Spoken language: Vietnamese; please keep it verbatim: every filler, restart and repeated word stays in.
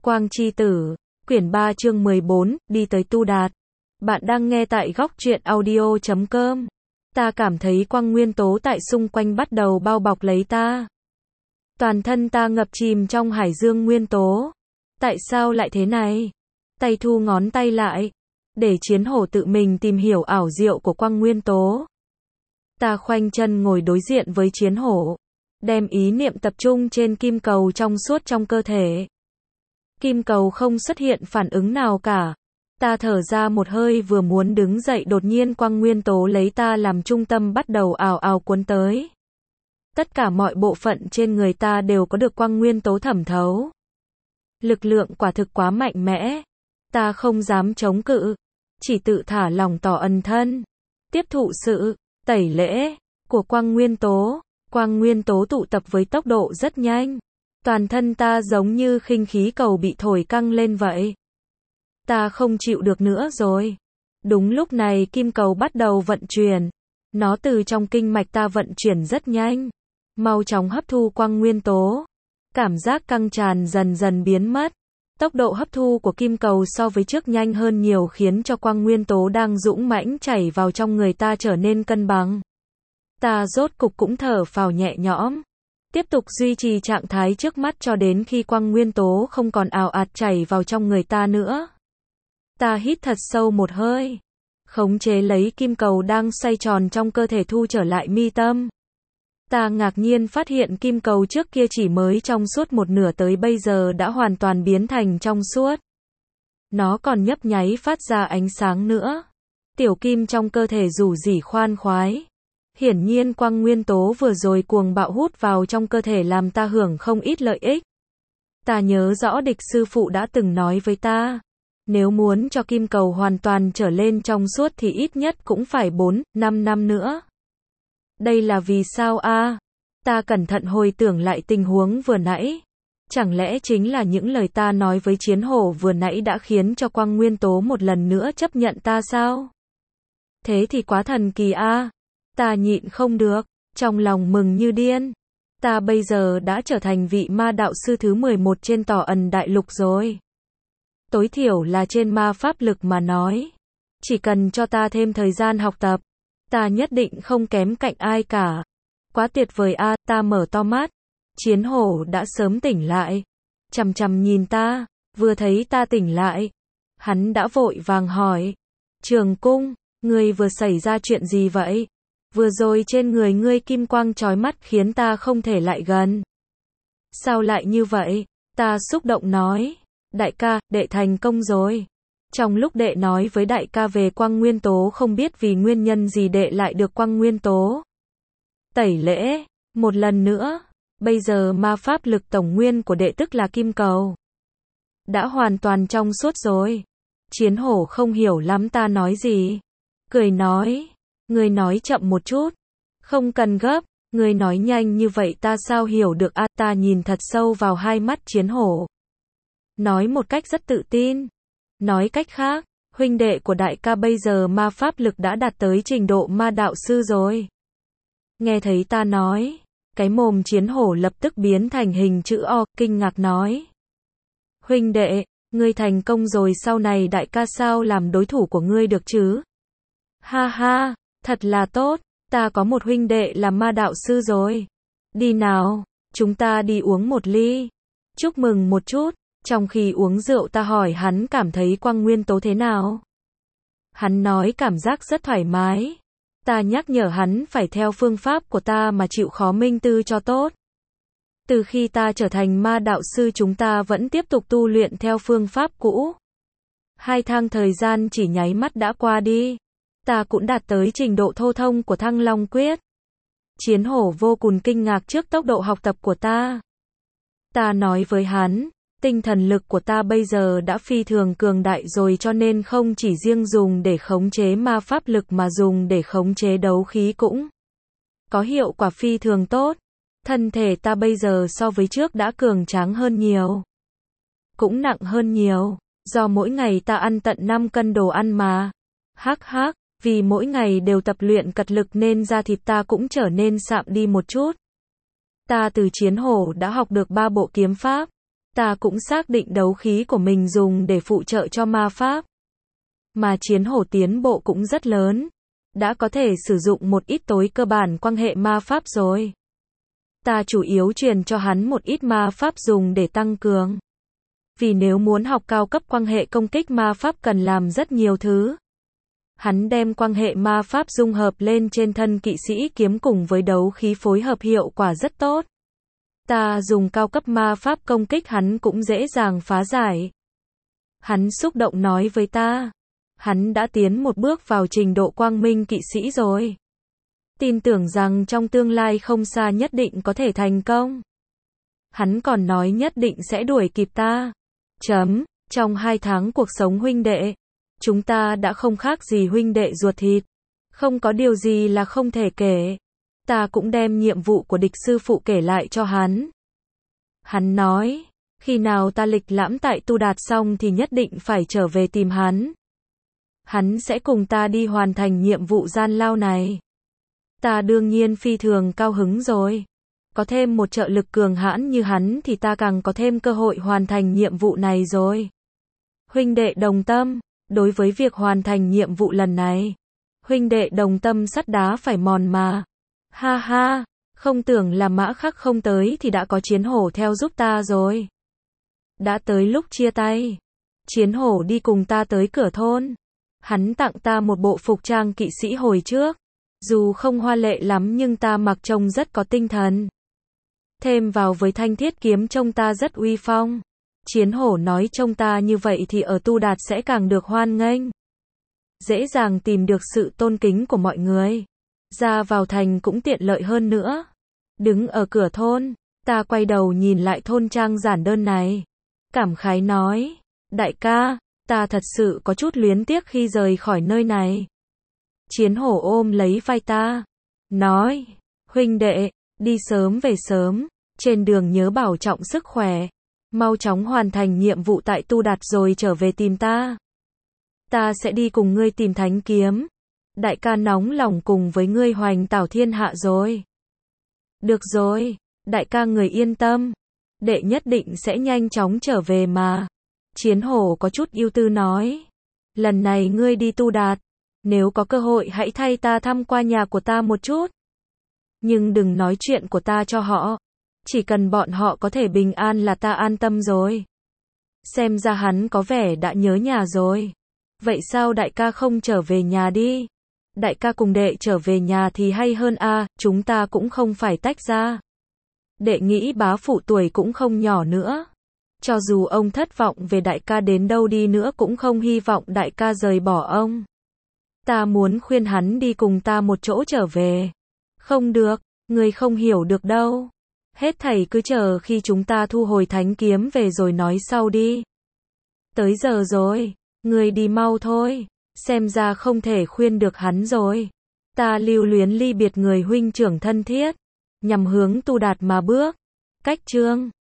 Quang Chi Tử, quyển ba chương mười bốn, đi tới Tu Đạt. Bạn đang nghe tại góc truyện audio chấm com. Ta cảm thấy quang nguyên tố tại xung quanh bắt đầu bao bọc lấy ta. Toàn thân ta ngập chìm trong hải dương nguyên tố. Tại sao lại thế này? Tay thu ngón tay lại, để chiến hổ tự mình tìm hiểu ảo diệu của quang nguyên tố. Ta khoanh chân ngồi đối diện với chiến hổ, đem ý niệm tập trung trên kim cầu trong suốt trong cơ thể. Kim cầu không xuất hiện phản ứng nào cả. Ta thở ra một hơi vừa muốn đứng dậy, đột nhiên quang nguyên tố lấy ta làm trung tâm bắt đầu ào ào cuốn tới. Tất cả mọi bộ phận trên người ta đều có được quang nguyên tố thẩm thấu. Lực lượng quả thực quá mạnh mẽ. Ta không dám chống cự, chỉ tự thả lỏng tỏ ẩn thân, tiếp thụ sự tẩy lễ của quang nguyên tố. Quang nguyên tố tụ tập với tốc độ rất nhanh. Toàn thân ta giống như khinh khí cầu bị thổi căng lên vậy. Ta không chịu được nữa rồi. Đúng lúc này kim cầu bắt đầu vận chuyển. Nó từ trong kinh mạch ta vận chuyển rất nhanh, mau chóng hấp thu quang nguyên tố. Cảm giác căng tràn dần dần biến mất. Tốc độ hấp thu của kim cầu so với trước nhanh hơn nhiều, khiến cho quang nguyên tố đang dũng mãnh chảy vào trong người ta trở nên cân bằng. Ta rốt cục cũng thở phào nhẹ nhõm. Tiếp tục duy trì trạng thái trước mắt cho đến khi quang nguyên tố không còn ào ạt chảy vào trong người ta nữa. Ta hít thật sâu một hơi, khống chế lấy kim cầu đang xoay tròn trong cơ thể thu trở lại mi tâm. Ta ngạc nhiên phát hiện kim cầu trước kia chỉ mới trong suốt một nửa tới bây giờ đã hoàn toàn biến thành trong suốt. Nó còn nhấp nháy phát ra ánh sáng nữa. Tiểu kim trong cơ thể rủ rỉ khoan khoái. Hiển nhiên quang nguyên tố vừa rồi cuồng bạo hút vào trong cơ thể làm ta hưởng không ít lợi ích. Ta nhớ rõ địch sư phụ đã từng nói với ta, nếu muốn cho kim cầu hoàn toàn trở lên trong suốt thì ít nhất cũng phải bốn, năm năm nữa. Đây là vì sao a? À? Ta cẩn thận hồi tưởng lại tình huống vừa nãy. Chẳng lẽ chính là những lời ta nói với chiến hổ vừa nãy đã khiến cho quang nguyên tố một lần nữa chấp nhận ta sao? Thế thì quá thần kỳ a. À? Ta nhịn không được, trong lòng mừng như điên. Ta bây giờ đã trở thành vị ma đạo sư thứ mười một trên tỏ ẩn đại lục rồi. Tối thiểu là trên ma pháp lực mà nói. Chỉ cần cho ta thêm thời gian học tập, ta nhất định không kém cạnh ai cả. Quá tuyệt vời a. À, ta mở to mắt. Chiến hổ đã sớm tỉnh lại. Chằm chằm nhìn ta, vừa thấy ta tỉnh lại. Hắn đã vội vàng hỏi. Trường Cung, ngươi vừa xảy ra chuyện gì vậy? Vừa rồi trên người ngươi kim quang chói mắt khiến ta không thể lại gần. Sao lại như vậy? Ta xúc động nói. Đại ca, đệ thành công rồi. Trong lúc đệ nói với đại ca về quang nguyên tố, không biết vì nguyên nhân gì đệ lại được quang nguyên tố tẩy lễ một lần nữa. Bây giờ ma pháp lực tổng nguyên của đệ, tức là kim cầu, đã hoàn toàn trong suốt rồi. Chiến hổ không hiểu lắm ta nói gì, cười nói. Ngươi nói chậm một chút. Không cần gấp. Ngươi nói nhanh như vậy ta sao hiểu được a? À, ta nhìn thật sâu vào hai mắt chiến hổ, nói một cách rất tự tin. Nói cách khác, huynh đệ của đại ca bây giờ ma pháp lực đã đạt tới trình độ ma đạo sư rồi. Nghe thấy ta nói, cái mồm chiến hổ lập tức biến thành hình chữ O, kinh ngạc nói. Huynh đệ, ngươi thành công rồi, sau này đại ca sao làm đối thủ của ngươi được chứ? Ha ha, thật là tốt, ta có một huynh đệ là ma đạo sư rồi. Đi nào, chúng ta đi uống một ly, chúc mừng một chút. Trong khi uống rượu ta hỏi hắn cảm thấy quang nguyên tố thế nào. Hắn nói cảm giác rất thoải mái. Ta nhắc nhở hắn phải theo phương pháp của ta mà chịu khó minh tư cho tốt. Từ khi ta trở thành ma đạo sư chúng ta vẫn tiếp tục tu luyện theo phương pháp cũ. Hai tháng thời gian chỉ nháy mắt đã qua đi. Ta cũng đạt tới trình độ thô thông của Thăng Long Quyết. Chiến hổ vô cùng kinh ngạc trước tốc độ học tập của ta. Ta nói với hắn, tinh thần lực của ta bây giờ đã phi thường cường đại rồi, cho nên không chỉ riêng dùng để khống chế ma pháp lực mà dùng để khống chế đấu khí cũng có hiệu quả phi thường tốt. Thân thể ta bây giờ so với trước đã cường tráng hơn nhiều, cũng nặng hơn nhiều, do mỗi ngày ta ăn tận năm cân đồ ăn mà. Hắc hắc, vì mỗi ngày đều tập luyện cật lực nên da thịt ta cũng trở nên sạm đi một chút. Ta từ chiến hổ đã học được ba bộ kiếm pháp. Ta cũng xác định đấu khí của mình dùng để phụ trợ cho ma pháp. Mà chiến hổ tiến bộ cũng rất lớn. Đã có thể sử dụng một ít tối cơ bản quan hệ ma pháp rồi. Ta chủ yếu truyền cho hắn một ít ma pháp dùng để tăng cường. Vì nếu muốn học cao cấp quan hệ công kích ma pháp cần làm rất nhiều thứ. Hắn đem quan hệ ma pháp dung hợp lên trên thân kỵ sĩ kiếm cùng với đấu khí phối hợp hiệu quả rất tốt. Ta dùng cao cấp ma pháp công kích hắn cũng dễ dàng phá giải. Hắn xúc động nói với ta. Hắn đã tiến một bước vào trình độ quang minh kỵ sĩ rồi. Tin tưởng rằng trong tương lai không xa nhất định có thể thành công. Hắn còn nói nhất định sẽ đuổi kịp ta. Chấm, trong hai tháng cuộc sống huynh đệ, chúng ta đã không khác gì huynh đệ ruột thịt. Không có điều gì là không thể kể. Ta cũng đem nhiệm vụ của địch sư phụ kể lại cho hắn. Hắn nói, khi nào ta lịch lãm tại Tu Đạt xong thì nhất định phải trở về tìm hắn. Hắn sẽ cùng ta đi hoàn thành nhiệm vụ gian lao này. Ta đương nhiên phi thường cao hứng rồi. Có thêm một trợ lực cường hãn như hắn thì ta càng có thêm cơ hội hoàn thành nhiệm vụ này rồi. Huynh đệ đồng tâm, đối với việc hoàn thành nhiệm vụ lần này, huynh đệ đồng tâm sắt đá phải mòn mà. Ha ha, không tưởng là Mã Khắc không tới thì đã có chiến hổ theo giúp ta rồi. Đã tới lúc chia tay. Chiến hổ đi cùng ta tới cửa thôn. Hắn tặng ta một bộ phục trang kỵ sĩ hồi trước. Dù không hoa lệ lắm nhưng ta mặc trông rất có tinh thần. Thêm vào với thanh thiết kiếm trông ta rất uy phong. Chiến hổ nói trông ta như vậy thì ở Tu Đạt sẽ càng được hoan nghênh. Dễ dàng tìm được sự tôn kính của mọi người. Ra vào thành cũng tiện lợi hơn nữa. Đứng ở cửa thôn, ta quay đầu nhìn lại thôn trang giản đơn này. Cảm khái nói, đại ca, ta thật sự có chút luyến tiếc khi rời khỏi nơi này. Chiến hổ ôm lấy vai ta, nói, huynh đệ, đi sớm về sớm, trên đường nhớ bảo trọng sức khỏe, mau chóng hoàn thành nhiệm vụ tại Tu Đạt rồi trở về tìm ta. Ta sẽ đi cùng ngươi tìm thánh kiếm. Đại ca nóng lòng cùng với ngươi hoành tảo thiên hạ rồi. Được rồi, đại ca người yên tâm. Đệ nhất định sẽ nhanh chóng trở về mà. Chiến hổ có chút ưu tư nói. Lần này ngươi đi Tu Đạt. Nếu có cơ hội hãy thay ta thăm qua nhà của ta một chút. Nhưng đừng nói chuyện của ta cho họ. Chỉ cần bọn họ có thể bình an là ta an tâm rồi. Xem ra hắn có vẻ đã nhớ nhà rồi. Vậy sao đại ca không trở về nhà đi? Đại ca cùng đệ trở về nhà thì hay hơn a, à, chúng ta cũng không phải tách ra. Đệ nghĩ bá phụ tuổi cũng không nhỏ nữa. Cho dù ông thất vọng về đại ca đến đâu đi nữa cũng không hy vọng đại ca rời bỏ ông. Ta muốn khuyên hắn đi cùng ta một chỗ trở về. Không được, người không hiểu được đâu. Hết thảy cứ chờ khi chúng ta thu hồi thánh kiếm về rồi nói sau đi. Tới giờ rồi, người đi mau thôi. Xem ra không thể khuyên được hắn rồi. Ta lưu luyến ly biệt người huynh trưởng thân thiết. Nhằm hướng Tu Đạt mà bước. Cách chương